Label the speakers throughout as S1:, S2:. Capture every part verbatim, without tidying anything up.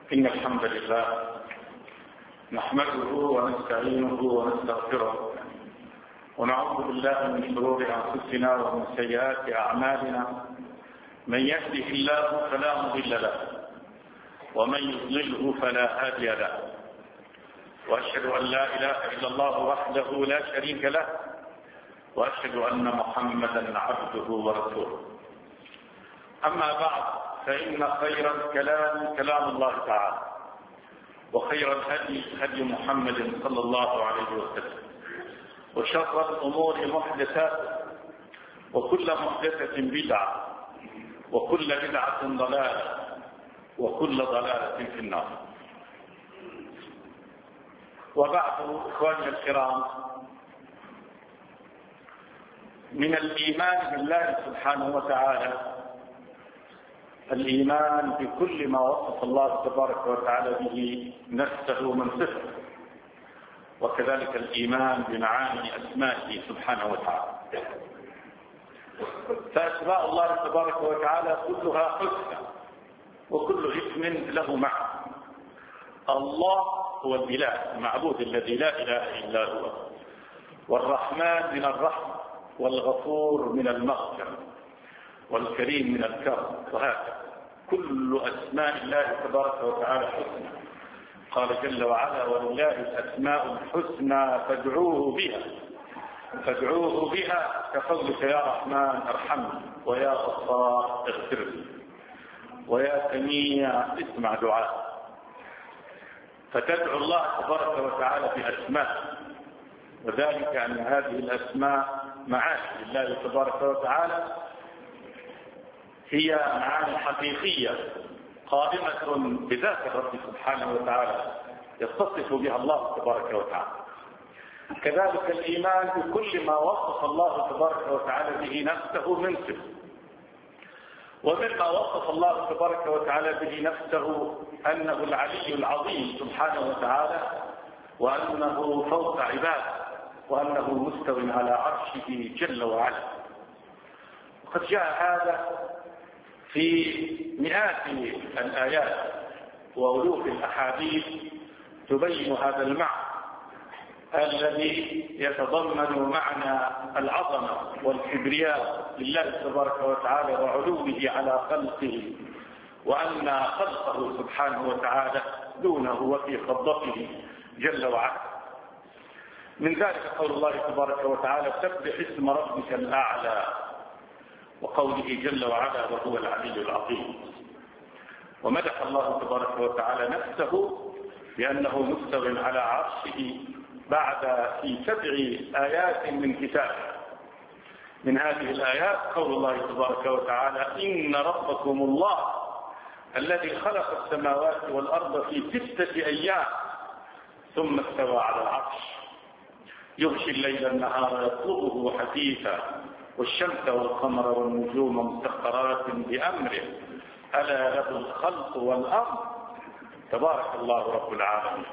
S1: إن الحمد لله نحمده ونستعينه ونستغفره ونعوذ بالله من شرور أنفسنا ومن سيئات أعمالنا. من يهده الله فلا مضل له ومن يضلله فلا هادي له، وأشهد أن لا إله إلا الله وحده لا شريك له، وأشهد أن محمدا عبده ورسوله. أما بعد، فإن خير الكلام كلام الله تعالى، وخير الهدي هدي محمد صلى الله عليه وسلم، وشر الأمور محدثاتها، وكل محدثة بدعة، وكل بدعة ضلالة، وكل ضلالة في النار. وبعد، إخواني الكرام، من الإيمان بالله سبحانه وتعالى الإيمان بكل ما وصف الله تبارك وتعالى به نفسه من صفه، وكذلك الإيمان بمعاني أسمائه سبحانه وتعالى. فأسماء الله تبارك وتعالى كلها حسنى، وكل اسم له معنى. الله هو الإله المعبود الذي لا إله إلا هو، والرحمن من الرحمة، والغفور من المغفرة، والكريم من الكرم، وهكذا كل أسماء الله تبارك وتعالى حسنى. قال جل وعلا: ولله الأسماء الحسنى فادعوه بها فادعوه بها كقولك يا رحمن ارحمني، ويا غفار اغفر لي، ويا سميع اسمع دعاء. فتدعو الله تبارك وتعالى بأسماء، وذلك أن هذه الأسماء معاني لله تبارك وتعالى، هي معاني حقيقية قائمة بذات الرب سبحانه وتعالى يتصف بها الله تبارك وتعالى. كذلك الإيمان بكل ما وصف الله تبارك وتعالى به نفسه من صفة، ومما وصف الله تبارك وتعالى به نفسه أنه العلي العظيم سبحانه وتعالى، وأنه فوق عباده، وأنه مستو على عرشه جل وعلا. وقد جاء هذا في مئات الآيات وألوف الأحاديث تبين هذا المعنى الذي يتضمن معنى العظمة والكبرياء لله تبارك وتعالى وعلوه على خلقه، وأن خلقه سبحانه وتعالى دونه وفي قبضته جل وعلا. من ذلك قول الله تبارك وتعالى: سبح اسم ربك الأعلى، وقوله جل وعلا: وهو العلي العظيم. ومدح الله تبارك وتعالى نفسه بأنه مستو على عرشه بعد في سبع آيات من كتابه. من هذه الآيات قول الله تبارك وتعالى: إن ربكم الله الذي خلق السماوات والأرض في ستة أيام ثم استوى على العرش يغشي الليل النهار يطلبه حثيثا والشمس والقمر والنجوم مسخرات بأمره ألا له الخلق والأمر تبارك الله رب العالمين.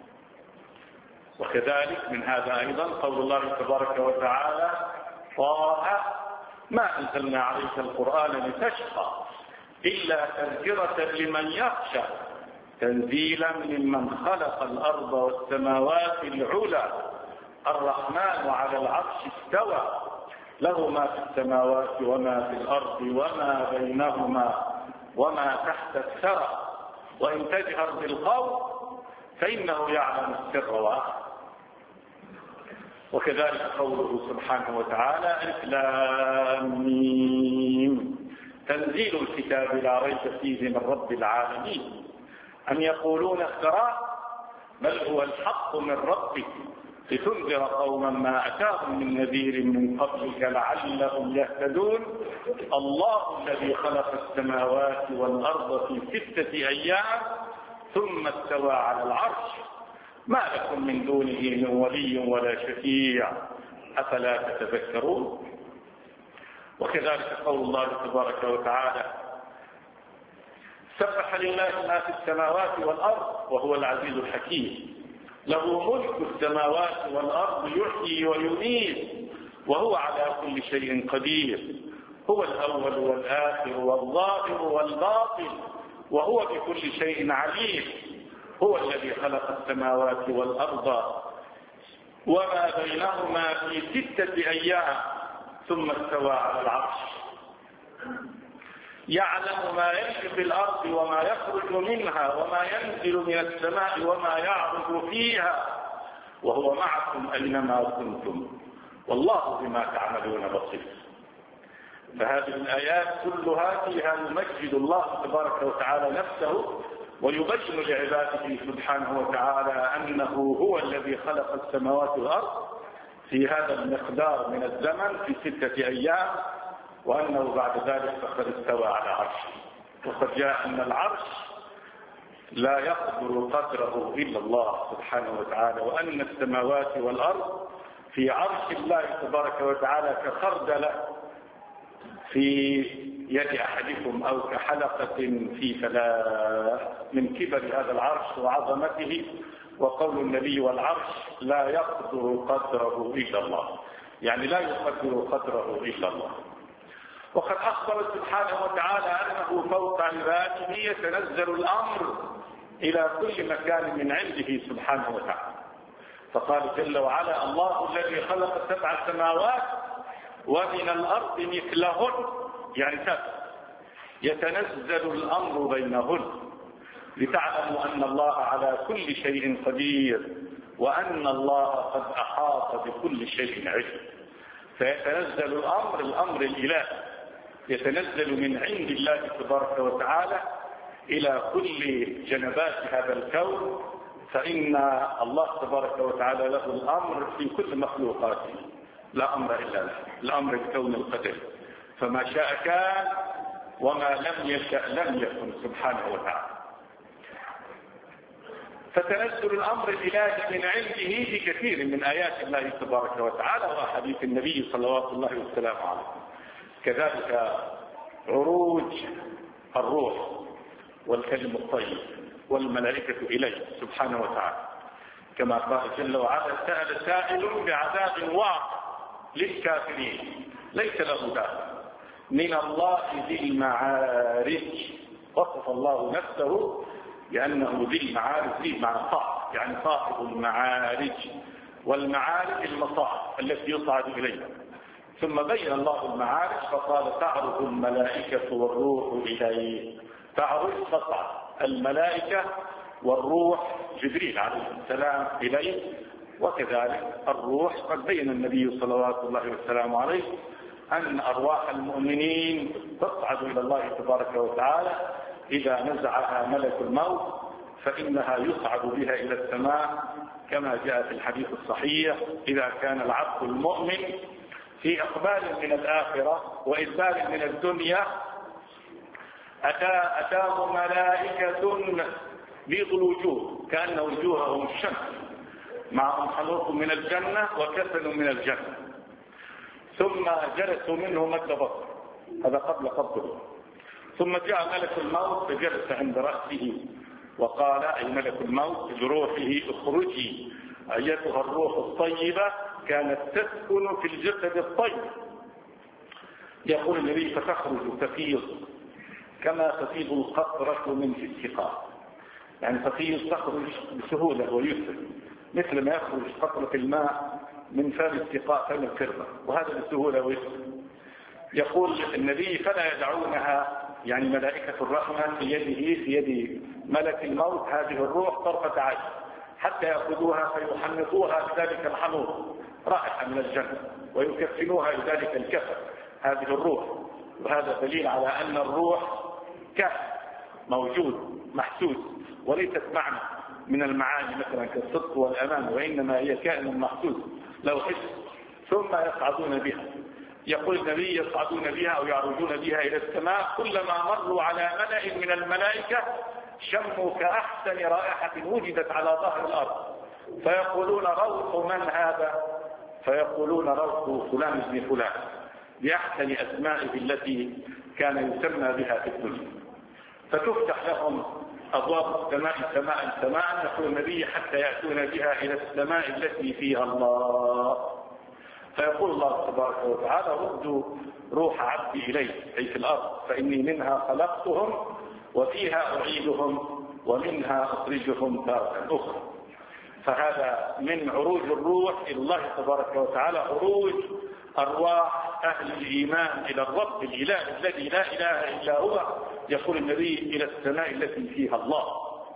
S1: وكذلك من هذا أيضا قول الله تبارك وتعالى: طه ما أنزلنا عليك القرآن لتشقى إلا تذكرة لمن يخشى تنزيلا ممن خلق الأرض والسماوات العلى الرحمن على العرش استوى له ما في السماوات وما في الأرض وما بينهما وما تحت الثرى وإن تجهر بالقول فإنه يعلم السر وأخفى. وكذلك قوله سبحانه وتعالى: ألف لام ميم تنزيل الكتاب لا ريب فيه من رب العالمين أم يقولون افتراه بل هو الحق من ربك لتنذر قوما ما أتاهم من نذير من قبلك لعلهم يهتدون الله الذي خلق السماوات والأرض في ستة أيام ثم استوى على العرش ما لكم من دونه من ولي ولا شفيع أفلا تتذكرون. وكذلك قول الله تبارك وتعالى: سبح لله ما في السماوات والأرض وهو العزيز الحكيم له ملك السماوات والأرض يحيي ويميت وهو على كل شيء قدير هو الأول والآخر والظاهر والباطن وهو بكل شيء عليم. هو الذي خلق السماوات والأرض وما بينهما في ستة أيام ثم استوى على العرش، يعلم ما يلج في الأرض وما يخرج منها وما ينزل من السماء وما يعرج فيها وهو معكم أينما كنتم والله بما تعملون بصير. فهذه الآيات كلها فيها يمجد الله تبارك وتعالى نفسه ويبين لعباده سبحانه وتعالى أنه هو الذي خلق السماوات والأرض في هذا المقدار من الزمن في ستة أيام، وأنه بعد ذلك فقد استوى على عرشه. وقد جاء أن العرش لا يقدر قدره إلا الله سبحانه وتعالى، وأن السماوات والأرض في عرش الله تبارك وتعالى كخردلة في يد أحدكم أو كحلقة في فلاة من كبر هذا العرش وعظمته. وقول النبي والعرش لا يقدر قدره إلا الله، يعني لا يقدر قدره إلا الله. وقد أخبر سبحانه وتعالى أنه فوق عباده يتنزل الأمر إلى كل مكان من عنده سبحانه وتعالى. فقال جل وعلا الله الذي خلق سبع سماوات ومن الأرض مثلهن، يعني سبع، يتنزل الأمر بينهن لتعلموا أن الله على كل شيء قدير وأن الله قد أحاط بكل شيء علم. فيتنزل الأمر، الأمر الإلهي يتنزل من عند الله تبارك وتعالى إلى كل جنبات هذا الكون، فإن الله تبارك وتعالى له الأمر في كل مخلوقاته، لا أمر إلا له، الأمر الكون القدر، فما شاء كان وما لم يشأ لم يكن سبحانه وتعالى. فتنزل الأمر الإلهي من عنده في كثير من آيات الله تبارك وتعالى وحديث النبي صلوات الله وسلامه عليه. كذلك عروج الروح والكلم الطيب والملائكة إليه سبحانه وتعالى، كما قال جل وعلا سأل سائل بعذاب واقع للكافرين ليس له دافع من الله ذي المعارج. وصف الله نفسه لأنه ذي المعارج، ذي معنى صاحب، يعني صاحب المعارج، والمعارج المصاعد التي يصعد إليها. ثم بين الله المعارج فقال تعرج الملائكة والروح إليه. تعرج تصعد الملائكة والروح جبريل عليه السلام إليه، وكذلك الروح قد بين النبي صلوات الله وسلامه عليه أن أرواح المؤمنين تصعد إلى الله تبارك وتعالى إذا نزعها ملك الموت، فإنها يصعد بها إلى السماء كما جاء في الحديث الصحيح إذا كان العبد المؤمن في إقبال من الآخرة وإدبار من الدنيا أتى أتاه ملائكة بيض الوجوه كأن وجوههم الشمس معهم حنوط من الجنة وكفن من الجنة، ثم جلسوا منه مد بصر، هذا قبل قبضه، ثم جاء ملك الموت فجلس عند رأسه وقال أي ملك الموت لروحه اخرجي أيتها الروح الطيبة كانت تسكن في الجسد الطيب. يقول النبي فتخرج تفيض كما تفيض القطرة من في السقاء، يعني تفيض تخرج بسهولة ويسر مثل ما يخرج قطرة الماء من فم السقاء فم القربة، وهذا بسهولة ويسر. يقول النبي فلا يدعونها، يعني ملائكة الرحمة في يده في يد ملك الموت هذه الروح طرفة عين حتى يأخذوها فيحنطوها بذلك الحنوط رائحة من الجنة ويكفنوها بذلك الكفن هذه الروح. وهذا دليل على أن الروح كائن موجود محسوس وليست معنى من المعاني مثلا كالصدق والأمان، وإنما هي كائن محسوس لو حس. ثم يصعدون بها، يقول النبي يصعدون بها أو يعرجون بها إلى السماء كلما مروا على ملأ من الملائكة شموا كأحسن رائحة وجدت على ظهر الأرض فيقولون روح من هذا؟ فيقولون روح فلان ابن فلان بأحسن أسمائه التي كان يسمى بها في الدنيا. فتفتح لهم أبواب السماء سماء سماء، يقول النبي حتى يأتون بها إلى السماء التي فيها الله، فيقول الله تبارك وتعالى ردوا روح عبدي إلي أي في الأرض فإني منها خلقتهم وفيها أعيدهم ومنها أخرجهم تارة أخرى. فهذا من عروج الروح إلى الله تبارك وتعالى، عروج أرواح أهل الإيمان إلى الرب الإله الذي لا إله إلا هو، يقول النبي إلى السماء التي فيها الله.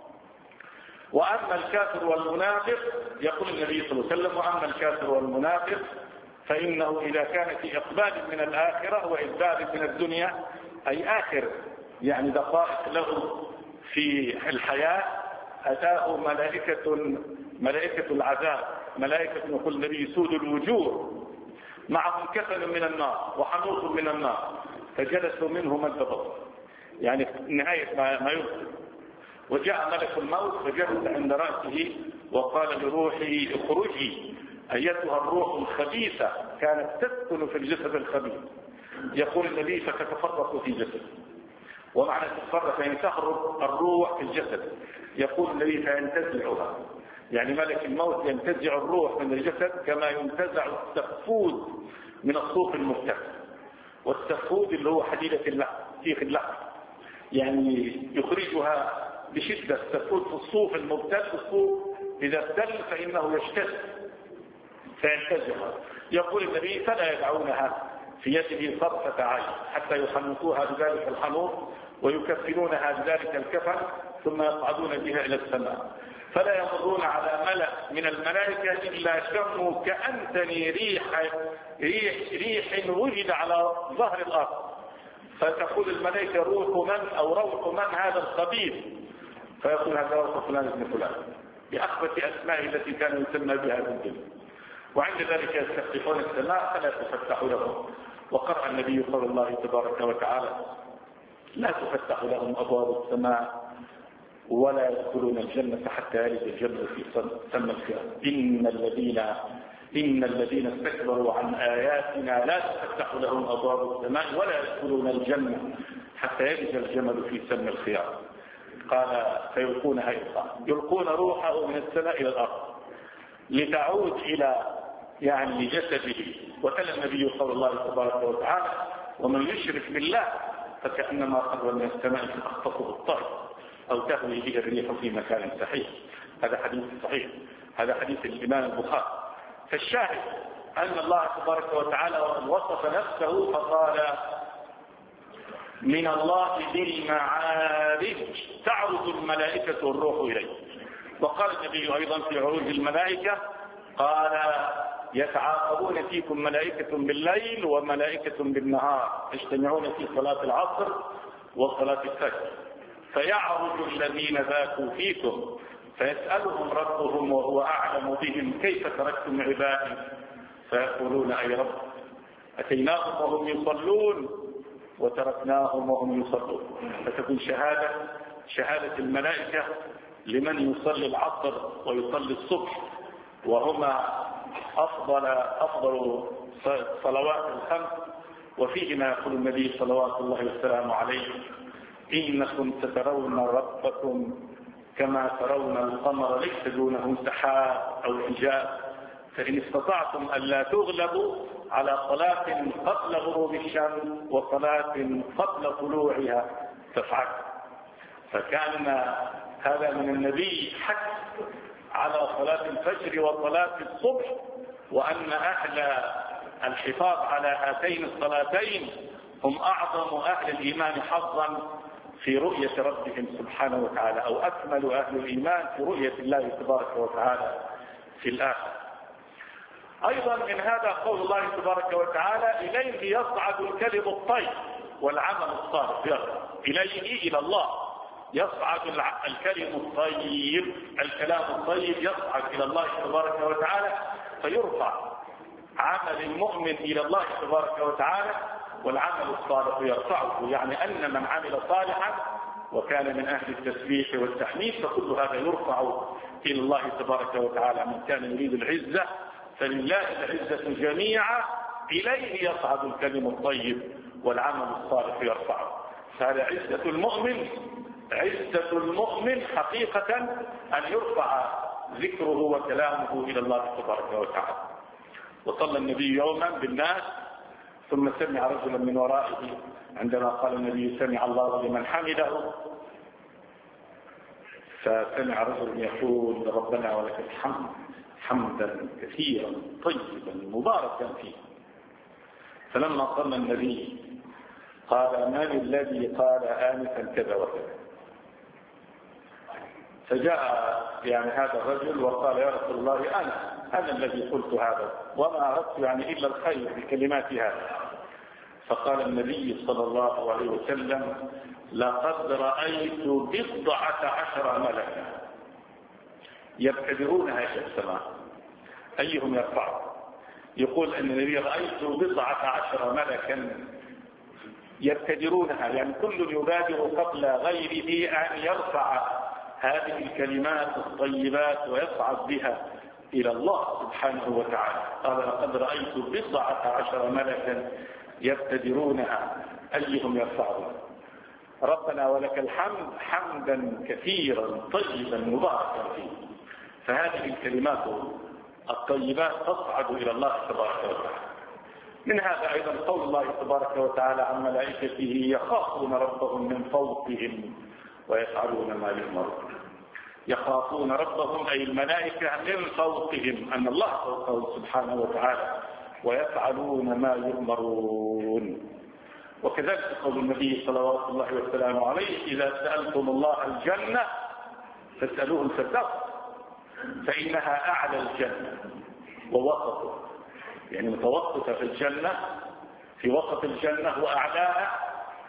S1: وأما الكافر والمنافق، يقول النبي صلى الله عليه وسلم: وأما الكافر والمنافق فإنه إذا كان في إقبال من الآخرة وإدبار من الدنيا، أي آخر يعني دقائق له في الحياة، أتاه ملائكة ملائكة العذاب، ملائكة يقول النبي سود الوجوه، معهم كفن من النار وحنوط من النار، فجلسوا منه مد بصر، يعني نهاية ما يمكن. وجاء ملك الموت فجلس عند رأسه وقال لروحه: اخرجي أيتها الروح الخبيثة، كانت تسكن في الجسد الخبيث. يقول النبي: فتتفرق في جسد. ومعنى تتفرق يعني تخرج الروح في الجسد. يقول النبي: فينتزعها، يعني ملك الموت ينتزع الروح من الجسد كما ينتزع السفود من الصوف المبتل. والسفود اللي هو حديدة اللحم، سيخ اللحم، يعني يخرجها بشدة. السفود في الصوف المبتل، الصوف إذا ابتل فإنه يشتد فينتزعها. يقول النبي: فلا يدعونها في يده طرفة عين حتى يحنطوها بذلك الحنوط ويكفنونها بذلك الكفن ثم يصعدون بها إلى السماء، فلا يمرون على ملأ من الملائكة إلا شموا كأنتني ريح ريح ريح وجد على ظهر الأرض، فتقول الملائكة: روح من أو روح من هذا الخبيث؟ فيقول: هذا روح فلان ابن فلان، بأخبث أسمائه التي كان يسمى بها في الدنيا. وعند ذلك يستفتحون السماء فلا تفتح لهم. وقرأ النبي صلى الله تبارك وتعالى: لا تفتح لهم أبواب السماء ولا يدخلون الجنة حتى يلج الجبل في سم الخيام، إن الذين إن الذين استكبروا عن آياتنا لا تفتح لهم أبواب السماء ولا يدخلون الجنة حتى يلج الجمل في سم الخيام. قال: فيلقونها إلقاء، يلقون روحه من السماء إلى الأرض لتعود إلى يعني جسده. وتلا النبي صلى الله تبارك وتعالى: ومن يشرك بالله فكأنما خر من السماء فأخطفه الطير أو تهوي به الريح في مكان صحيح. هذا حديث صحيح، هذا حديث الإمام البخاري. فالشاهد أن الله تبارك وتعالى وصف نفسه فقال: من الله بالمعارج تعرض الملائكة والروح إليه. وقال النبي أيضا في عروج الملائكة قال: يتعاقبون فيكم ملائكة بالليل وملائكة بالنهار، يجتمعون في صلاة العصر وصلاة الفجر، فيعرج الذين ذاكوا فيكم فيسألهم ربهم وهو أعلم بهم: كيف تركتم عبادي؟ فيقولون: أي رب، أتيناهم وهم يصلون وتركناهم وهم يصلون. فتكون شهادة شهادة الملائكة لمن يصلي العصر ويصلي الصبح، وهما أفضل أفضل صلوات الخمس، وفيهما يقول النبي صلوات الله والسلام عليه: إنكم سترون ربكم كما ترون القمر ليس دونه سحاب أو حجاب، فإن استطعتم ألا تغلبوا على صلاة قبل غروب الشمس وصلاة قبل طلوعها فافعلوا. فكان هذا من النبي حث على صلاة الفجر وصلاة الصبح، وأن أهل الحفاظ على هاتين الصلاتين هم أعظم أهل الإيمان حظا في رؤية ربهم سبحانه وتعالى، أو أكمل أهل الإيمان في رؤية الله تبارك وتعالى في الآخرة. أيضا من هذا قول الله تبارك وتعالى: إليه يصعد الكلم الطيب والعمل الصالح يرفع. إليه إلى الله يصعد الكلم الطيب، الكلام الطيب يصعد إلى الله تبارك وتعالى فيرفع عمل المؤمن إلى الله تبارك وتعالى، والعمل الصالح يرفعه. يعني أن من عمل صالحا وكان من أهل التسبيح والتحميد فكل هذا يرفع إلى الله تبارك وتعالى. من كان يريد العزة فلله العزة جميعا، إليه يصعد الكلم الطيب والعمل الصالح يرفعه. فهذا عزة المؤمن، عزة المؤمن حقيقة أن يرفع ذكره وكلامه إلى الله تبارك وتعالى. وصلى النبي يوما بالناس ثم سمع رجلا من ورائه عندما قال النبي: سمع الله لمن حمده، فسمع رجل يقول ربنا ولك الحمد حمدا كثيرا طيبا مباركا فيه. فلما صلى النبي قال: من الذي قال آنفا كذا وكذا؟ فجاء يعني هذا الرجل وقال: يا رسول الله أنا أنا الذي قلت هذا، وما أردت يعني إلا الخير بكلمات هذا. فقال النبي صلى الله عليه وسلم: لقد رأيت بضعة عشر ملكا يبتدرونها إلى السماء أيهم يرفع. يقول أن النبي: رأيت بضعة عشر ملكا يبتدرونها، يعني كل يبادر قبل غيره أن يرفع هذه الكلمات الطيبات ويصعد بها إلى الله سبحانه وتعالى. قال: لقد رأيت بضعة عشر ملكا يبتدرونها أيهم يرفعها. ربنا ولك الحمد حمدا كثيرا طيبا مباركا فيه. فهذه الكلمات الطيبات تصعد إلى الله تبارك وتعالى. من هذا أيضا قول الله تبارك وتعالى عن ملائكته: يخافون ربهم من فوقهم ويفعلون ما يؤمرون. يخافون ربهم أي الملائكة من فوقهم، أن الله فوقهم سبحانه وتعالى، ويفعلون ما يؤمرون. وكذلك قول النبي صلوات الله وسلامه عليه: إذا سألتم الله الجنة فاسألوه الفردوس فإنها أعلى الجنة ووسطه، يعني متوسطة في الجنة، في وسط الجنة وأعلاها،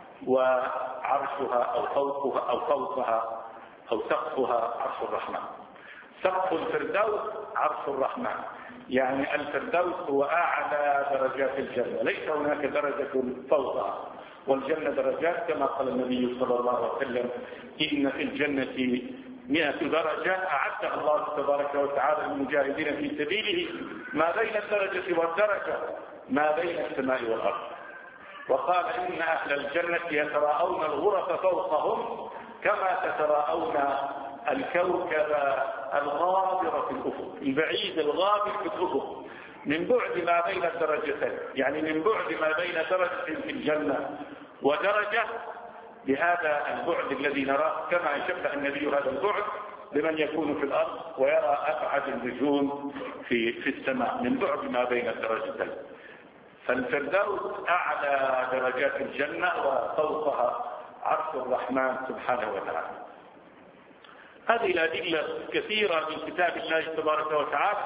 S1: وعرشها أو فوقها أو فوقها أو سقفها عرش الرحمن. سقف الفردوس عرش الرحمن، يعني الفردوس هو أعلى درجات الجنة، ليس هناك درجة فوقها، والجنة درجات كما قال النبي صلى الله عليه وسلم: إن في الجنة مئة درجة أعدها الله تبارك وتعالى للمجاهدين في سبيله، ما بين الدرجة والدرجة ما بين السماء والأرض. وقال: إن أهل الجنة يتراءون الغرف فوقهم كما تتراءون الكوكب الغابر في الأفق، البعيد الغابر في الأفق، من بعد ما بين الدرجتين، يعني من بعد ما بين درجة في الجنة ودرجة، بهذا البعد الذي نراه كما يشبه النبي هذا البعد لمن يكون في الأرض ويرى أبعد النجوم في في السماء، من بعد ما بين الدرجتين. فالفردوس أعلى درجات الجنة وفوقها عرش الرحمن سبحانه وتعالى. هذه الأدلة كثيرة من كتاب الله تبارك وتعالى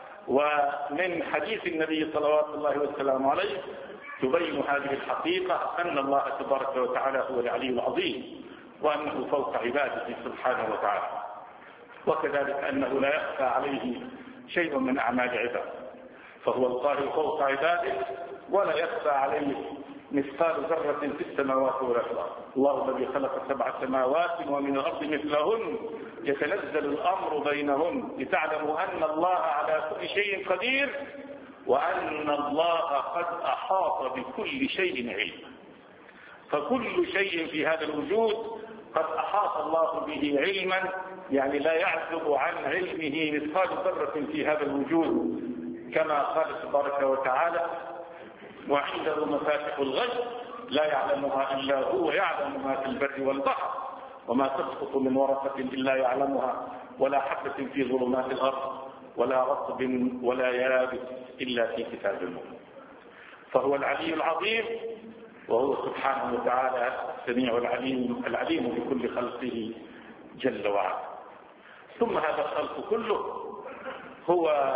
S1: ومن حديث النبي صلوات الله وسلامه عليه تبين هذه الحقيقة، أن الله تبارك وتعالى هو العلي العظيم، وأنه فوق عباده سبحانه وتعالى، وكذلك أنه لا يخفى عليه شيء من أعمال عباده، فهو القاهر فوق عباده ولا يخفى عليه مثقال ذرة في السماوات ولا في الأرض. الله الذي خلق سبع سماوات ومن الأرض مثلهن يتنزل الأمر بينهن لتعلموا أن الله على كل شيء قدير وأن الله قد أحاط بكل شيء علما. فكل شيء في هذا الوجود قد أحاط الله به علما، يعني لا يعزب عن علمه مثقال ذرة في هذا الوجود، كما قال تبارك وتعالى: وعنده مفاتح الغيب لا يعلمها إلا هو يعلم ما في البر والبحر وما تسقط من ورقة إلا يعلمها ولا حبة في ظلمات الأرض ولا رطب ولا يابس إلا في كتاب مبين. فهو العلي العظيم، وهو سبحانه وتعالى السميع العليم العليم بكل خلقه جل وعلا. ثم هذا الخلق كله هو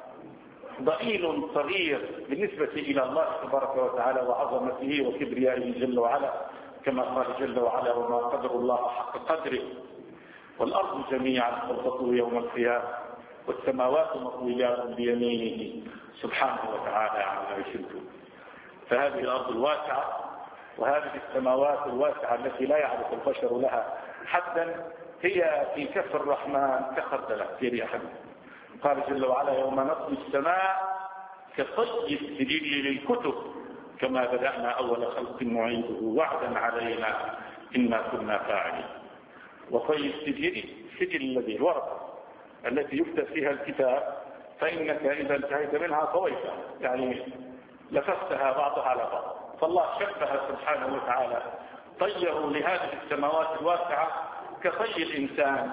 S1: ضئيل صغير بالنسبة إلى الله تبارك وتعالى وعظمته وكبريائه جل وعلا، كما قال جل وعلا: وما قدر الله حق قدره والأرض جميعا قبضته يوم القيامة والسماوات مطويات بيمينه سبحانه وتعالى عما يشركون. فهذه الأرض الواسعة وهذه السماوات الواسعة التي لا يعرف البشر لها حدا هي في كف الرحمن كخردلة في يد أحد. قال جل وعلا: يوم نطوي السماء كطي السجل للكتب كما بدأنا أول خلق نعيده وعدا علينا إنا كنا فاعلين. وطي السجل السجل الذي الورقة التي يكتب فيها الكتاب، فإنك إذا انتهيت منها طويتها، يعني لفستها بعضها على بعض. فالله شبه سبحانه وتعالى طيه لهذه السماوات الواسعة كطي الإنسان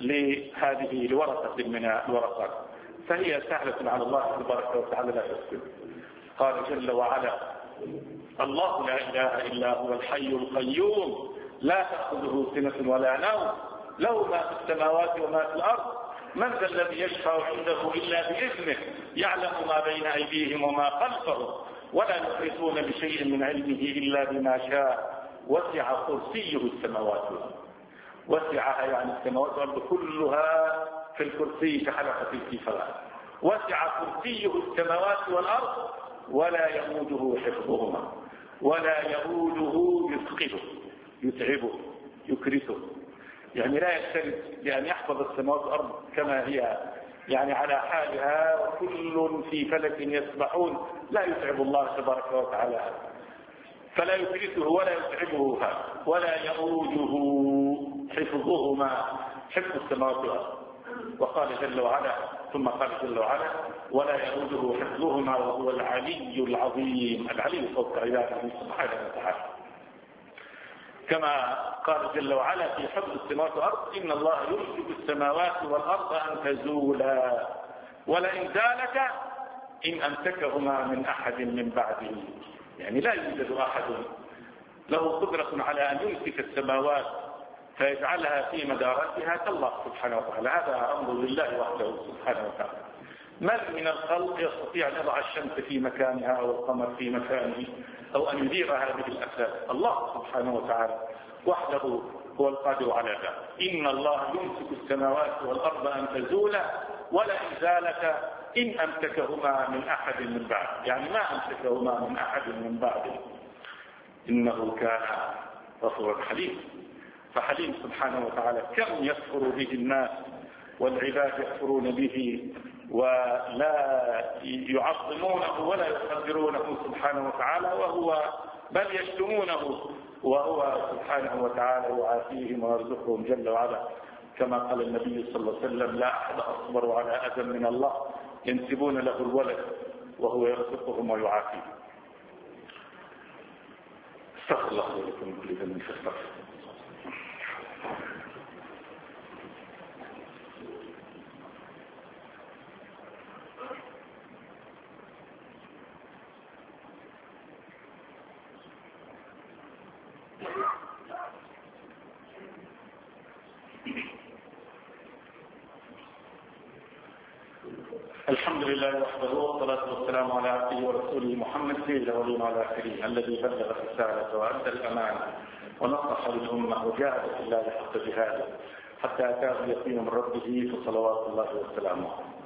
S1: لهذه لورقة من الورقات، فهي سهلة على الله تبارك وتعالى لا يسكت. قال جل وعلا: الله لا إله إلا هو الحي القيوم لا تأخذه سنة ولا نوم له ما في السماوات وما في الأرض من ذا الذي يشفع عنده إلا بإذنه يعلم ما بين أيديهم وما خلفهم ولا يحيطون بشيء من علمه إلا بما شاء وسع كرسيه السماوات والأرض. وسعها يعني السماوات والأرض كلها في الكرسي كحلقة الكفاية. وسع كرسيه السماوات والأرض ولا يؤوده حفظهما ولا يؤوده يثقله يتعبه يكرسه، يعني لا يستند بأن يحفظ السماوات والأرض كما هي يعني على حالها وكل في فلك يسبحون، لا يتعب الله تبارك وتعالى فلا يكرسه ولا يتعبه ولا يؤوده حفظهما حفظ السماوات والأرض. وقال جل وعلا ثم قال جل وعلا: ولا يؤوده حفظهما وهو العلي العظيم. العلي فوق عباده سبحانه وتعالى. كما قال جل وعلا في حفظ السماوات والأرض: إن الله يمسك السماوات والأرض أن تزولا ولئن زالتا إن أمسكهما من أحد من بعده. يعني لا يوجد أحد له قدرة على أن يمسك السماوات فيجعلها في مدارتها كالله سبحانه وتعالى. هذا أمر لله وحده سبحانه وتعالى. من من الخلق يستطيع أن يضع الشمس في مكانها أو القمر في مكانه أو أن يدير هذه الأسباب؟ الله سبحانه وتعالى وحده هو القادر على ذلك. إن الله يمسك السماوات والأرض أن تزولا ولئن زالتا إن أمسكهما من أحد من بعد، يعني ما أمسكهما من أحد من بعده إنه كان غفورا حليما. فحليم سبحانه وتعالى كم يكفر به الناس والعباد يكفرون به ولا يعظمونه ولا يقدرونه سبحانه وتعالى، وهو بل يشتمونه وهو سبحانه وتعالى يعافيهم ويرزقهم جل وعلا. كما قال النبي صلى الله عليه وسلم: لا أحد أصبر على أذى من الله ينسبون له الولد وهو يرزقهم ويعافيهم. استغفر الله لكم كل ذنب فاستغفر. الحمد لله وحده والصلاة والسلام على عبده ورسوله محمد سيد الأولين والآخرين الذي بلغ الرسالة وأدى الأمانة ونصح للأمة وجاهد في الله حق جهاده حتى أتاه اليقين من ربه فصلوات الله وسلامه.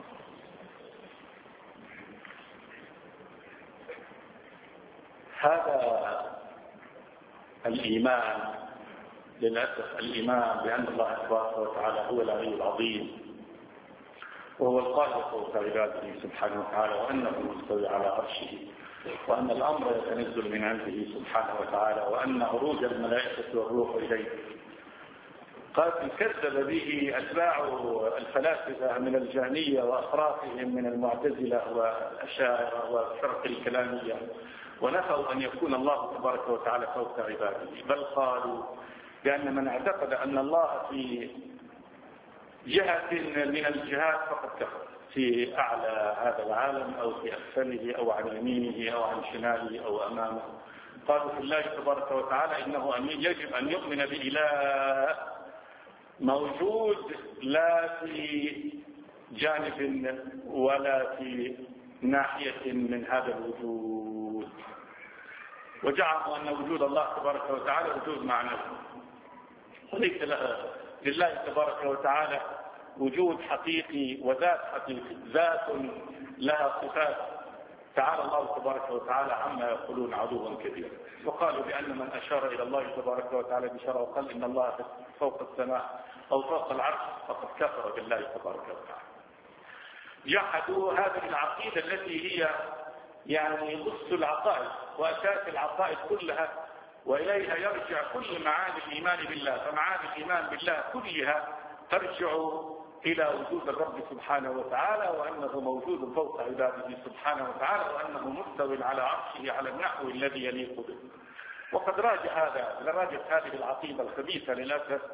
S1: هذا الإيمان للأسف الإيمان بأن الله تبارك وتعالى هو العلي العظيم وهو القاهر فوق عباده سبحانه وتعالى، وأنه مستوي على عرشه، وأن الأمر يتنزل من عنده سبحانه وتعالى، وأن عروج الملائكة والروح إليه قد كذب به أتباع الفلاسفة من الجهمية وأخرافهم من المعتزلة والأشاعرة والفرق الكلامية، ونفوا أن يكون الله تبارك وتعالى فوق عباده، بل قالوا بأن من اعتقد أن الله في جهة من الجهات فقد كفر، في أعلى هذا العالم أو في أسفله أو عن يمينه أو عن شماله أو أمامه. قالوا في الله تبارك وتعالى إنه أن يجب أن يؤمن بإله موجود لا في جانب ولا في ناحية من هذا الوجود، وجعلوا أن وجود الله تبارك وتعالى وجود معنوي، وليس لله تبارك وتعالى وجود حقيقي وذات حقيقي، ذات لها صفات. تعالى الله تبارك وتعالى عما يقولون علوا كبيرا. وقالوا بأن من أشار إلى الله تبارك وتعالى بشرع وقال إن الله فوق السماء أو فوق العرش فقد كفر بالله تبارك وتعالى. جحدوا هذه العقيدة التي هي يعني أس العقائد وأساس العقائد كلها، وإليها يرجع كل معاني الإيمان بالله. فمعاني الإيمان بالله كلها ترجع إلى وجود الرب سبحانه وتعالى، وأنه موجود فوق عباده سبحانه وتعالى، وأنه مستوٍ على عرشه على النحو الذي يليق به. وقد راجع هذا راجع هذه العقيدة الخبيثة للأسف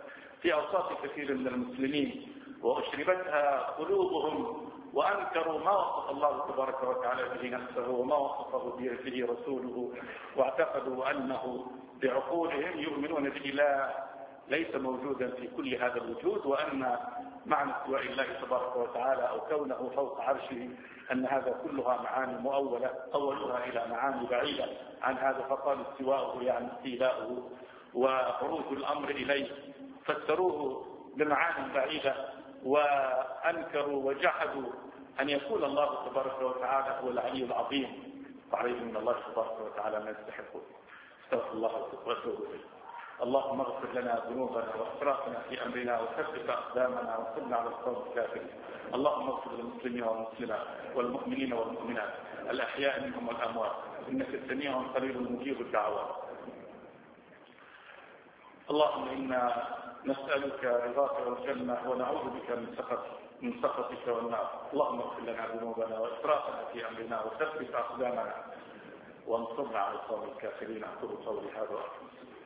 S1: في أوساط كثير من المسلمين وأشربتها قلوبهم وأنكروا ما وصف الله تبارك وتعالى به نفسه وما وصفه به رسوله، واعتقدوا أنه بعقولهم يؤمنون به لا ليس موجودا في كل هذا الوجود، وأن معنى استواء الله تبارك وتعالى أو كونه فوق عرشه أن هذا كلها معاني مؤولة أولها إلى معاني بعيدة عن هذا، فقال استواءه يعني استيلاؤه وخروج الأمر إليه، فسروه بمعاني بعيدة وأنكروا وجحدوا أن يكون الله تبارك وتعالى هو العلي العظيم، وعليه من الله تبارك وتعالى ما يستحقه. استغفر الله واتوب إليه. اللهم اغفر لنا ذنوبنا واسرافنا في امرنا وثبت اقدامنا وانصرنا على القوم الكافرين. اللهم اغفر للمسلمين والمسلمات والمؤمنين والمؤمنات الاحياء منهم والاموات، انك سميع قريب مجيب الدعوات. اللهم انا نسالك رضاك والجنه ونعوذ بك من سخطك من سخطك والنار. اللهم اغفر لنا ذنوبنا واسرافنا في امرنا وثبت اقدامنا وانصرنا على القوم الكافرين. اقول قولي هذا وأقول